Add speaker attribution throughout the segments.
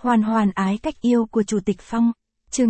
Speaker 1: Hoàn hoàn ái cách yêu của Chủ tịch Phong. Chương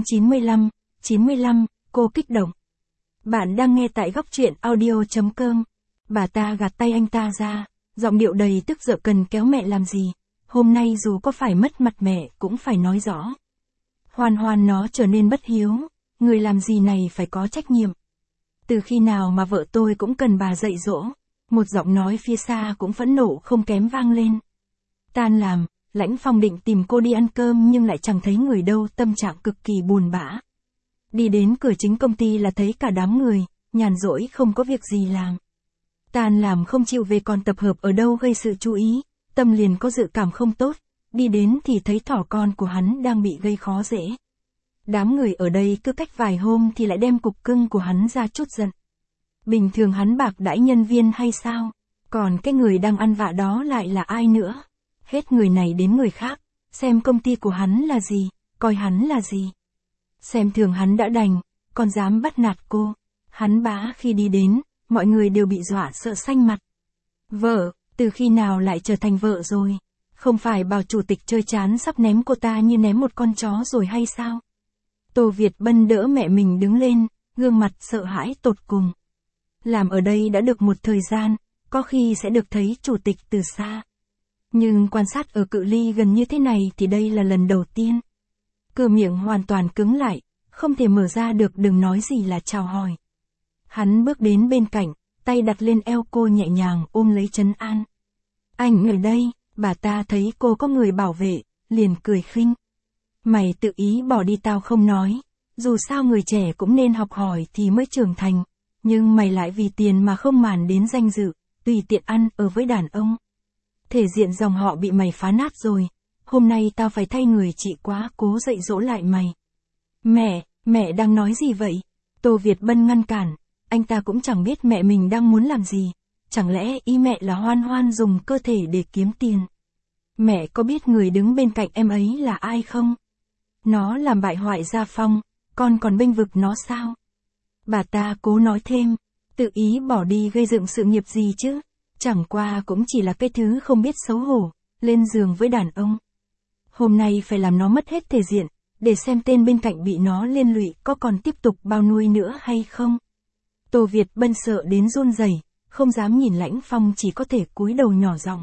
Speaker 1: 95, cô kích động. Bạn đang nghe tại góc truyện audio.com. Bà ta gạt tay anh ta ra, giọng điệu đầy tức giận cần kéo mẹ làm gì. Hôm nay dù có phải mất mặt mẹ cũng phải nói rõ. Hoàn hoàn nó trở nên bất hiếu, người làm gì này phải có trách nhiệm. Từ khi nào mà vợ tôi cũng cần bà dạy dỗ. Một giọng nói phía xa cũng phẫn nộ không kém vang lên. Tan làm, Lãnh Phong định tìm cô đi ăn cơm nhưng lại chẳng thấy người đâu, tâm trạng cực kỳ buồn bã. Đi đến cửa chính công ty là thấy cả đám người, nhàn rỗi không có việc gì làm. Tan làm không chịu về còn tập hợp ở đâu gây sự chú ý, tâm liền có dự cảm không tốt, đi đến thì thấy thỏ con của hắn đang bị gây khó dễ. Đám người ở đây cứ cách vài hôm thì lại đem cục cưng của hắn ra chút giận. Bình thường hắn bạc đãi nhân viên hay sao? Còn cái người đang ăn vạ đó lại là ai nữa? Hết người này đến người khác, xem công ty của hắn là gì, coi hắn là gì. Xem thường hắn đã đành, còn dám bắt nạt cô. Hắn bá khi đi đến, mọi người đều bị dọa sợ xanh mặt. Vợ, từ khi nào lại trở thành vợ rồi? Không phải bảo chủ tịch chơi chán sắp ném cô ta như ném một con chó rồi hay sao? Tô Việt Bân đỡ mẹ mình đứng lên, gương mặt sợ hãi tột cùng. Làm ở đây đã được một thời gian, có khi sẽ được thấy chủ tịch từ xa. Nhưng quan sát ở cự ly gần như thế này thì đây là lần đầu tiên. Cửa miệng hoàn toàn cứng lại, không thể mở ra được, đừng nói gì là chào hỏi. Hắn bước đến bên cạnh, tay đặt lên eo cô nhẹ nhàng ôm lấy trấn an. Anh ở đây, bà ta thấy cô có người bảo vệ, liền cười khinh. Mày tự ý bỏ đi tao không nói, dù sao người trẻ cũng nên học hỏi thì mới trưởng thành, nhưng mày lại vì tiền mà không màng đến danh dự, tùy tiện ăn ở với đàn ông. Thể diện dòng họ bị mày phá nát rồi, hôm nay tao phải thay người chị quá cố dạy dỗ lại mày. Mẹ đang nói gì vậy? Tô Việt Bân ngăn cản, anh ta cũng chẳng biết mẹ mình đang muốn làm gì, chẳng lẽ ý mẹ là Hoan Hoan dùng cơ thể để kiếm tiền. Mẹ có biết người đứng bên cạnh em ấy là ai không? Nó làm bại hoại gia Phong, con còn bênh vực nó sao? Bà ta cố nói thêm, tự ý bỏ đi gây dựng sự nghiệp gì chứ? Chẳng qua cũng chỉ là cái thứ không biết xấu hổ, lên giường với đàn ông. Hôm nay phải làm nó mất hết thể diện, để xem tên bên cạnh bị nó liên lụy có còn tiếp tục bao nuôi nữa hay không. Tô Việt Bân sợ đến run rẩy, không dám nhìn Lãnh Phong, chỉ có thể cúi đầu nhỏ giọng.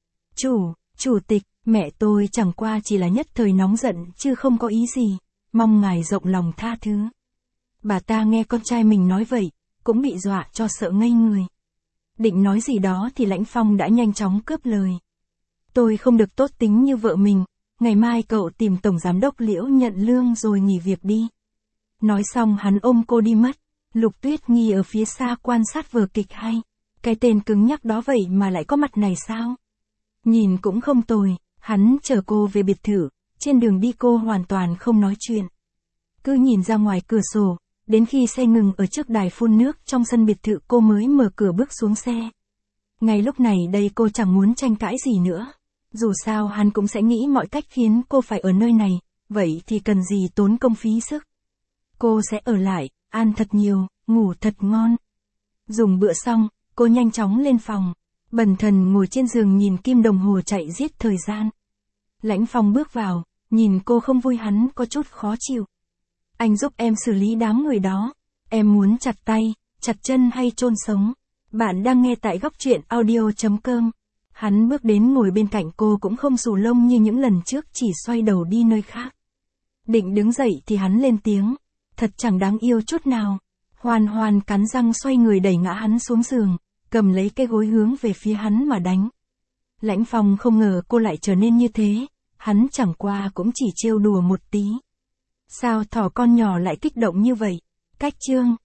Speaker 1: Chủ tịch, mẹ tôi chẳng qua chỉ là nhất thời nóng giận chứ không có ý gì, mong ngài rộng lòng tha thứ. Bà ta nghe con trai mình nói vậy, cũng bị dọa cho sợ ngây người. Định nói gì đó thì Lãnh Phong đã nhanh chóng cướp lời. Tôi không được tốt tính như vợ mình, ngày mai cậu tìm Tổng Giám đốc Liễu nhận lương rồi nghỉ việc đi. Nói xong hắn ôm cô đi mất, Lục Tuyết Nghi ở phía xa quan sát vở kịch hay. Cái tên cứng nhắc đó vậy mà lại có mặt này sao? Nhìn cũng không tồi, hắn chở cô về biệt thự, trên đường đi cô hoàn toàn không nói chuyện. Cứ nhìn ra ngoài cửa sổ, đến khi xe ngừng ở trước đài phun nước trong sân biệt thự cô mới mở cửa bước xuống xe. Ngay lúc này đây cô chẳng muốn tranh cãi gì nữa. Dù sao hắn cũng sẽ nghĩ mọi cách khiến cô phải ở nơi này, vậy thì cần gì tốn công phí sức. Cô sẽ ở lại, ăn thật nhiều, ngủ thật ngon. Dùng bữa xong, cô nhanh chóng lên phòng, bần thần ngồi trên giường nhìn kim đồng hồ chạy giết thời gian. Lãnh Phong bước vào, nhìn cô không vui hắn có chút khó chịu. Anh giúp em xử lý đám người đó, em muốn chặt tay, chặt chân hay chôn sống? Bạn đang nghe tại góc truyện audio.com. Hắn bước đến ngồi bên cạnh cô cũng không xù lông như những lần trước, chỉ xoay đầu đi nơi khác. Định đứng dậy thì hắn lên tiếng, thật chẳng đáng yêu chút nào. Hoàn hoàn cắn răng xoay người đẩy ngã hắn xuống giường, cầm lấy cái gối hướng về phía hắn mà đánh. Lãnh Phong không ngờ cô lại trở nên như thế, hắn chẳng qua cũng chỉ trêu đùa một tí. Sao thỏ con nhỏ lại kích động như vậy? Cách chương